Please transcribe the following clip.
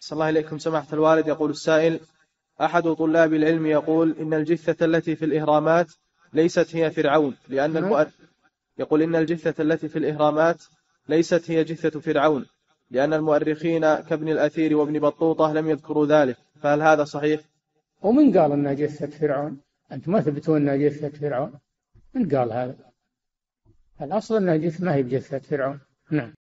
صلى الله إليكم سماحة الوالد. يقول السائل: أحد طلاب العلم يقول إن الجثة التي في الإهرامات ليست هي فرعون يقول إن الجثة التي في الإهرامات ليست هي جثة فرعون، لأن المؤرخين كابن الأثير وابن بطوطة لم يذكروا ذلك، فهل هذا صحيح؟ ومن قال أنها جثة فرعون؟ أنتم ما تثبتون أنها جثة فرعون. من قال هذا؟ الأصل أنها جثة، ما هي بجثة فرعون. نعم.